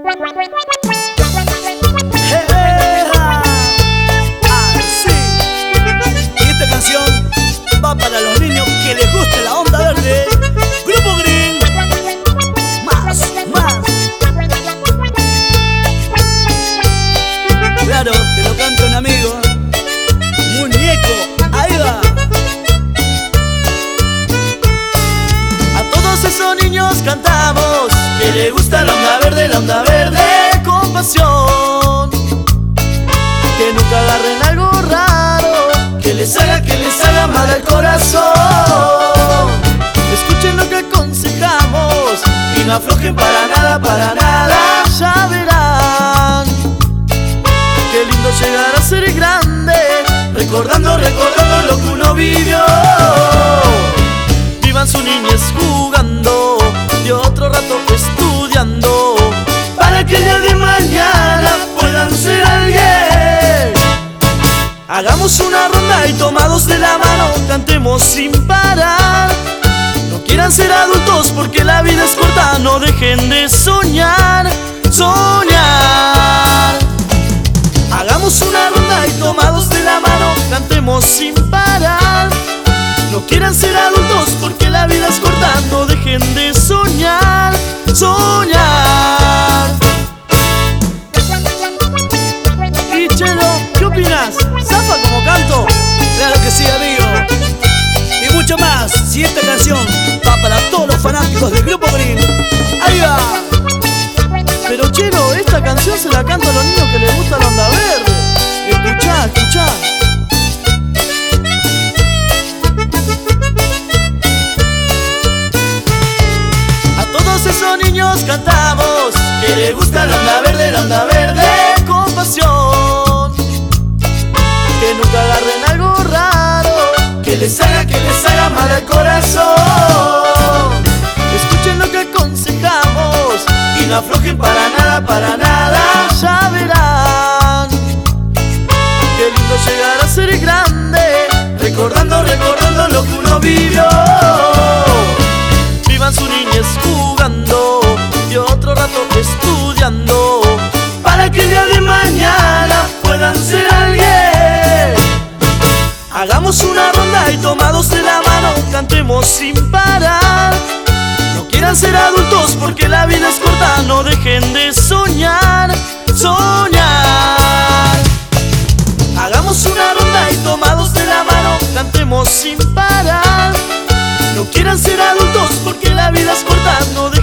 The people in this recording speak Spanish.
Sí. Y esta canción va para los niños que les guste la onda verde. Grupo Green. Más. Claro, te lo canta un amigo. Muñeco, ahí va. A todos esos niños cantamos que les gusta la onda verde con pasión. Que nunca agarren algo raro que les haga mal al corazón. Escuchen lo que aconsejamos y no aflojen para nada. Ya verán qué lindo llegar a ser grande, recordando lo que uno vivió. Vivan su niñez jugando y otro rato estudiando, para que el día de mañana puedan ser alguien. Hagamos una ronda y tomados de la mano cantemos sin parar. No quieran ser adultos porque la vida es corta, no dejen de soñar. Hagamos una ronda y tomados de la mano cantemos sin parar. No quieran ser adultos porque la vida es corta, no dejen de soñar. Y Chelo, ¿qué opinas? ¿Zafa como canto? Claro que sí, amigo. Y mucho más, si esta canción va para todos los fanáticos del Grupo Green. Ahí va. Pero Chelo, esta canción se la canto a los niños que les gusta la onda verde. Escuchá. A todos esos niños cantamos que les gusta la onda verde con pasión. Que nunca agarren algo raro que les haga mal al corazón. Escuchen lo que aconsejamos y no aflojen para nada. Ya verán qué lindo llegar a ser grande, recordando lo que uno vivió. Vivan su niñez jugando y otro rato estudiando, para que el día de mañana puedan ser alguien. Hagamos una ronda y tomados de la mano cantemos sin parar. No quieran ser adultos porque la vida es corta, no dejen de soñar. Hagamos una ronda y tomados de la mano cantemos sin parar. No quieran ser adultos porque la vida es corta, no